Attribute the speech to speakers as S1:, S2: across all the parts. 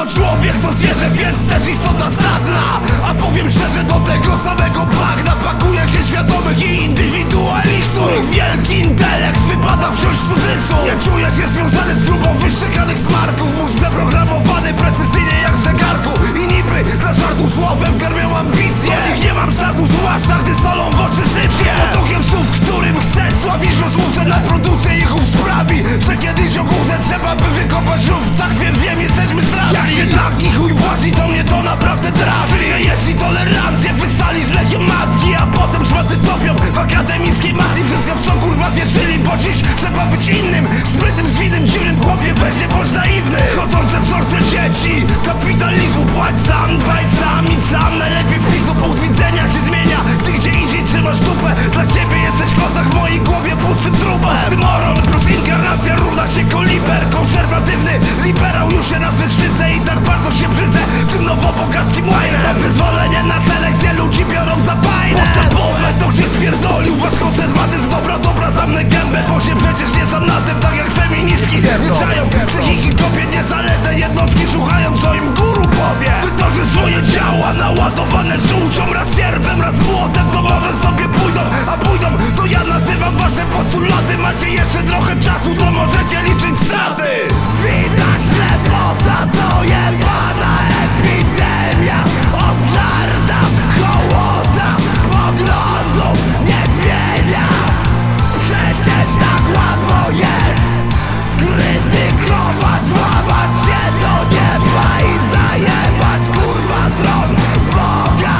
S1: człowiek to zwierzę, więc też istota stadna. A powiem szczerze, do tego samego bagna pakuje się świadomych i indywidualistów. Ich wielki intelekt wypada wziąć w cudzysłów. Nie czuję się związany z grupą wyszczekanych smarków. Mózg zaprogramowany precyzyjnie jak w zegarku. I niby dla żartu słowem karmią ambicje. Do nich nie mam startu, zwłaszcza gdy solą w oczy sypie. Pod okiem słów, którym chcę sławić rozmówcę na produkcję ich sprawi, że kiedyś okłudę trzeba by wykopać rów. Tak wiem, jesteśmy straszni. Jak się taki chuj błazi, to mnie to naprawdę draży. Jeśli tolerancję wysali z mlekiem matki, a potem szmaty topią w akademickiej magii. Wszystko w co kurwa wierzyli, bo dziś trzeba być innym, sprytnym, zwinnym, dziwnym chłopie, weź nie bądź naiwny. Chodzące wzorce dzieci kapitalizmu, płać sam, dbaj sam i sam. Najlepiej wpisu, punkt widzenia się zmienia, gdy gdzie indziej trzymasz dupę. Dla ciebie jesteś kozak, w mojej głowie pustym trupem. Moron plus inkarnacja równa się koliber. Konserwatywny liberał już się nazwy szczycę i tak bardzo się brzydzę tym nowobogackim łajnem. Mam przyzwolenie na selekcję, ludzi biorą za fajne. Postępowe to gdzie spierdolił wasz konserwatyzm. Dobra, zamknę gębę, bo się przecież nie sam na tym, tak jak feministki nie czają psychiki kobiet. Niezależne jednostki słuchają, co im guru powie. Wytoczy swoje ciała naładowane żółcią, raz sierpem, raz młotem. To może sobie pójdą, a pójdą, to ja nazywam wasze postulaty. Macie jeszcze trochę czasu, to możecie liczyć straty. Widać lepota, to jebana epidemia. Obżarda, hołota, poglądów nie zmienia. Przecież tak łatwo jest krytykować, łamać się do nieba i zajebać kurwa tron Boga.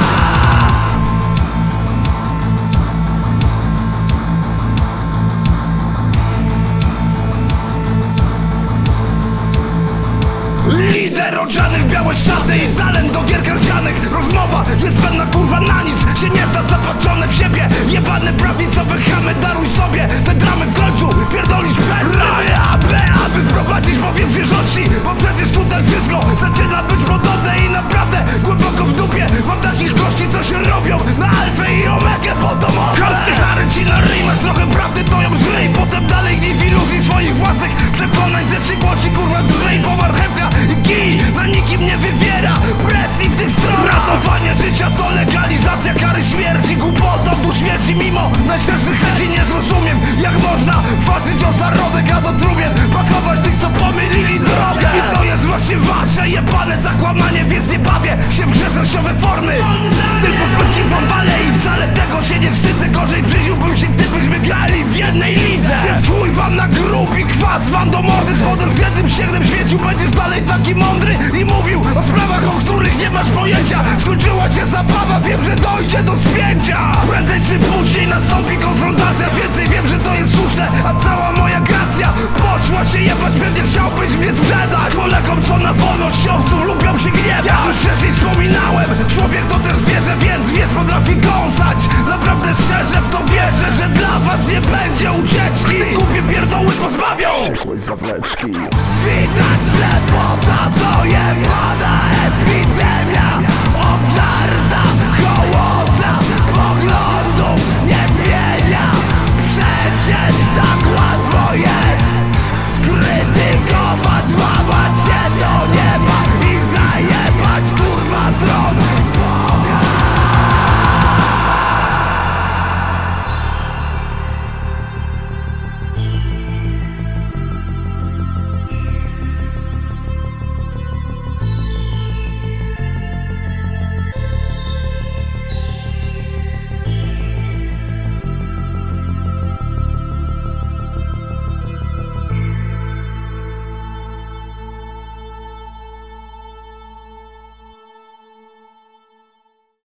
S1: Lider odziany w białe szaty i talent do gier karcianych. Rozmowa jest pewna kurwa na nic, się nie da, zapatrzone w siebie. Jebane prawicowe chamy, daruj sobie te dramy w końcu pierdolisz bez aby wprowadzić powiew świeżości. Bo przecież tutaj wszystko zaczyna być podobne i naprawdę głęboko w dupie mam takich gości, co się robią na alfę i omegę podomowe. Chary ci na ryj, masz trochę prawdy, to ją żryj. Potem dalej gniew iluzji swoich własnych przekonań ze przykłości kurwa drwej, bo marchewka i kij na nikim nie wywiera presji w tych stronach. Ratowanie życia to legalizacja kary śmierci. Głupota do śmierci mimo najświeższych chęci. Nie zrozumiem, jak można walczyć o zarodek, a do trumien pakować tych, co pomylili drogę. I to jest właśnie wasze jebane zakłamanie, więc nie bawię się w grzecznościowe formy. Tylko w polskim wątale i wcale tego się nie wstydzę. Gorzej przyziłbym się, gdybyśmy grali w jednej lidze. Więc chuj wam na grób i kwas wam do mordy. Z podrżniętym ściernym świeciu będziesz dalej taki mądry i mówił o sprawach, o których nie masz pojęcia. Skończyła się zabawa, wiem, że dojdzie do spięcia. Prędzej czy później nastąpi konfrontacja. Więcej wiem, że to jest słuszne, a cała moja gracja poszła się jebać. Pewnie chciałbyś mnie sprzedać Polakom, co na wolnościowców lubią się gniewać. Ja już wcześniej wspominałem, człowiek to też zwierzę, więc wiesz, potrafi kąsać. Naprawdę szczerze w to wierzę, że dla was nie będzie ucieczki. Te głupie pierdoły pozbawią
S2: Wściekłej zawleczki.
S1: Widać lepota, to jebana